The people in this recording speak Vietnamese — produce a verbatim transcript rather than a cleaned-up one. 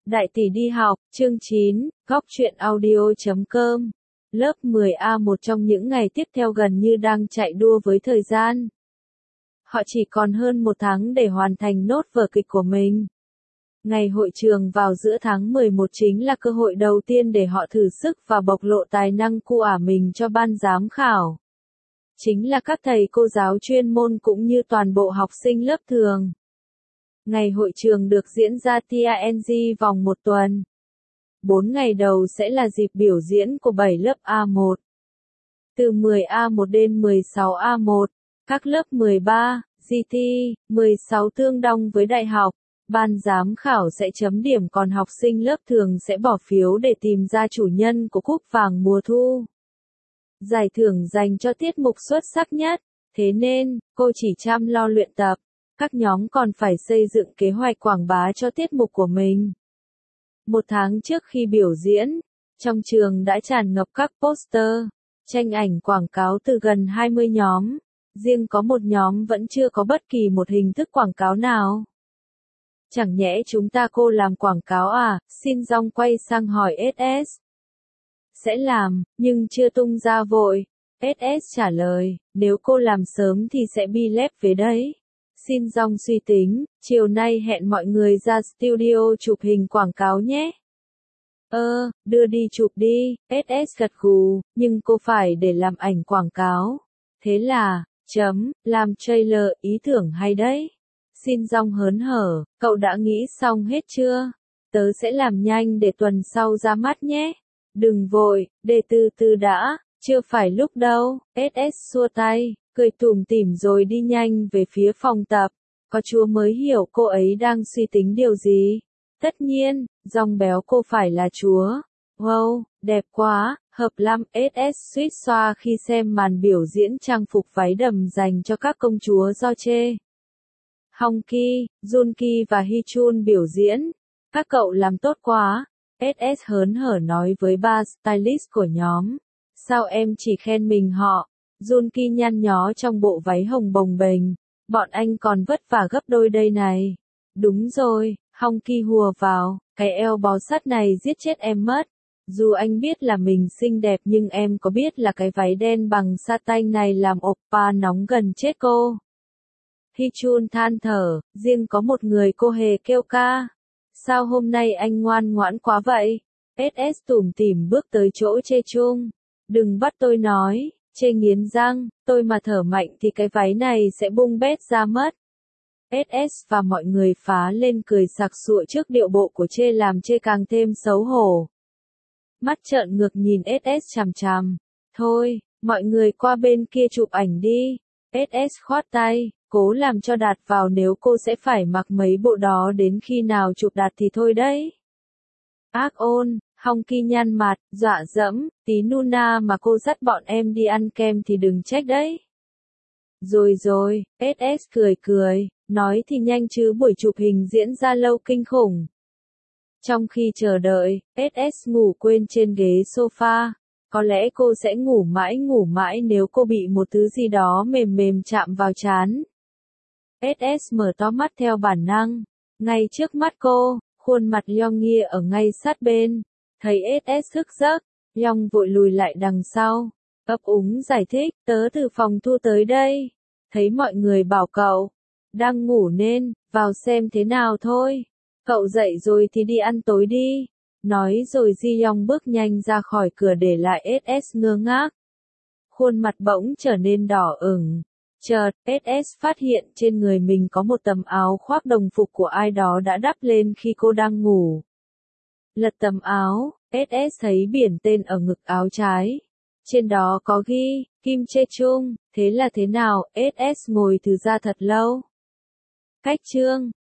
Đại tỷ đi học, chương chín, góc truyện audio chấm com. Lớp mười A một trong những ngày tiếp theo gần như đang chạy đua với thời gian. Họ chỉ còn hơn một tháng để hoàn thành nốt vở kịch của mình. Ngày hội trường vào giữa tháng mười một chính là cơ hội đầu tiên để họ thử sức và bộc lộ tài năng của mình cho ban giám khảo. Chính là các thầy cô giáo chuyên môn cũng như toàn bộ học sinh lớp thường. Ngày hội trường được diễn ra tang vòng một tuần. Bốn ngày đầu sẽ là dịp biểu diễn của bảy lớp A một. Từ mười A một đến mười sáu A một, các lớp mười ba, giê tê, mười sáu tương đương với đại học. Ban giám khảo sẽ chấm điểm còn học sinh lớp thường sẽ bỏ phiếu để tìm ra chủ nhân của cúp vàng mùa thu. Giải thưởng dành cho tiết mục xuất sắc nhất, thế nên, cô chỉ chăm lo luyện tập. Các nhóm còn phải xây dựng kế hoạch quảng bá cho tiết mục của mình. Một tháng trước khi biểu diễn, trong trường đã tràn ngập các poster, tranh ảnh quảng cáo từ gần hai mươi nhóm. Riêng có một nhóm vẫn chưa có bất kỳ một hình thức quảng cáo nào. Chẳng nhẽ chúng ta cô làm quảng cáo à? Xin Dong quay sang hỏi ét ét. Sẽ làm, nhưng chưa tung ra vội. ét ét trả lời, nếu cô làm sớm thì sẽ bi lép về đấy. Xin Dong suy tính, chiều nay hẹn mọi người ra studio chụp hình quảng cáo nhé. Ơ, đưa đi chụp đi, ét ét gật gù, nhưng cô phải để làm ảnh quảng cáo. Thế là, chấm, làm trailer, ý tưởng hay đấy. Xin Dong hớn hở, cậu đã nghĩ xong hết chưa? Tớ sẽ làm nhanh để tuần sau ra mắt nhé. Đừng vội, để từ từ đã, chưa phải lúc đâu, ét ét xua tay. Cười tủm tỉm rồi đi nhanh về phía phòng tập. Có chúa mới hiểu cô ấy đang suy tính điều gì. Tất nhiên, Dong béo cô phải là chúa. Wow, đẹp quá, hợp lắm. ét ét suýt xoa khi xem màn biểu diễn trang phục váy đầm dành cho các công chúa do chê. Hong Ki, Jun Ki và Hee Chun biểu diễn. Các cậu làm tốt quá. ét ét hớn hở nói với ba stylist của nhóm. Sao em chỉ khen mình họ? Jun Ki nhăn nhó trong bộ váy hồng bồng bềnh. Bọn anh còn vất vả gấp đôi đây này. Đúng rồi, Hong Ki hùa vào, cái eo bó sát này giết chết em mất. Dù anh biết là mình xinh đẹp nhưng em có biết là cái váy đen bằng satin này làm oppa nóng gần chết cô. Hee Chun than thở, riêng có một người cô hề kêu ca. Sao hôm nay anh ngoan ngoãn quá vậy? ét ét tủm tỉm bước tới chỗ Chê Chung. Đừng bắt tôi nói. Chê nghiến răng, tôi mà thở mạnh thì cái váy này sẽ bung bét ra mất. ét ét và mọi người phá lên cười sặc sụa trước điệu bộ của Chê làm Chê càng thêm xấu hổ. Mắt trợn ngược nhìn ét ét chằm chằm. Thôi, mọi người qua bên kia chụp ảnh đi. ét ét khoát tay, cố làm cho đạt vào nếu cô sẽ phải mặc mấy bộ đó đến khi nào chụp đạt thì thôi đấy. Ác ôn. Hong Ki nhăn mặt, dọa dẫm, tí Nuna mà cô dắt bọn em đi ăn kem thì đừng trách đấy. Rồi rồi, ét ét cười cười, nói thì nhanh chứ buổi chụp hình diễn ra lâu kinh khủng. Trong khi chờ đợi, ét ét ngủ quên trên ghế sofa. Có lẽ cô sẽ ngủ mãi ngủ mãi nếu cô bị một thứ gì đó mềm mềm chạm vào trán. ét ét mở to mắt theo bản năng. Ngay trước mắt cô, khuôn mặt Yong Nghia ở ngay sát bên. Thấy ét ét thức giấc, Yong vội lùi lại đằng sau, ấp úng giải thích, tớ từ phòng thu tới đây, thấy mọi người bảo cậu, đang ngủ nên, vào xem thế nào thôi, cậu dậy rồi thì đi ăn tối đi, nói rồi Ji Yong bước nhanh ra khỏi cửa để lại ét ét ngơ ngác, khuôn mặt bỗng trở nên đỏ ửng, chợt, ét ét phát hiện trên người mình có một tấm áo khoác đồng phục của ai đó đã đắp lên khi cô đang ngủ. Lật tấm áo, ét ét thấy biển tên ở ngực áo trái. Trên đó có ghi, Kim Chê Chung, thế là thế nào, ét ét ngồi từ ra thật lâu. Cách chương.